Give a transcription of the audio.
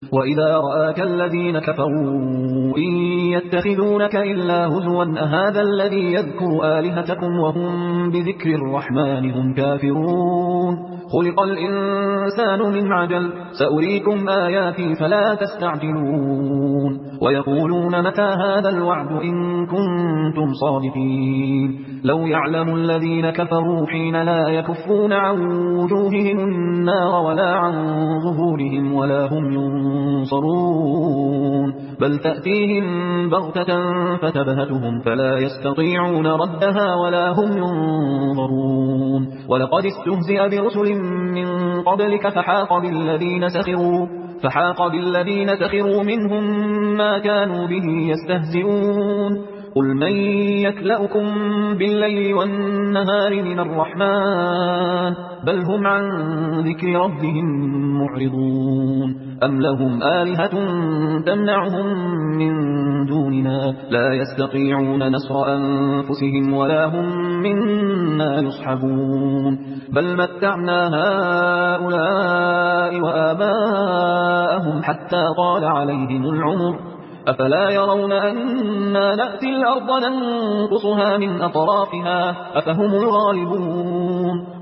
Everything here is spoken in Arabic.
وإذا رآك الذين كفروا إن يتخذونك إلا هزوا أهذا الذي يذكر آلهتكم وهم بذكر الرحمن هم كافرون خلق الإنسان من عجل سأريكم آياتي فلا تستعجلون ويقولون متى هذا الوعد إن كنتم صادقين لو يعلم الذين كفروا حين لا يكفون عن وجوههم النار ولا عن ظهورهم ولا هم ينصرون بل تأتيهم بغتة فتبهتهم فلا يستطيعون ردها ولا هم ينظرون ولقد استهزئ برسل من قبلك فحاق بالذين سخروا منهم ما كانوا به يستهزئون قل من يكلأكم بالليل والنهار من الرحمن بل هم عن ذكر ربهم معرضون أم لهم آلهة تمنعهم من دوننا لا يستطيعون نصر أنفسهم ولا هم منا يصحبون بل متعنا هؤلاء وآباءهم حتى طال عليهم العمر أفلا يرون أنا نأتي الأرض ننقصها من أطرافها أفهم الغالبون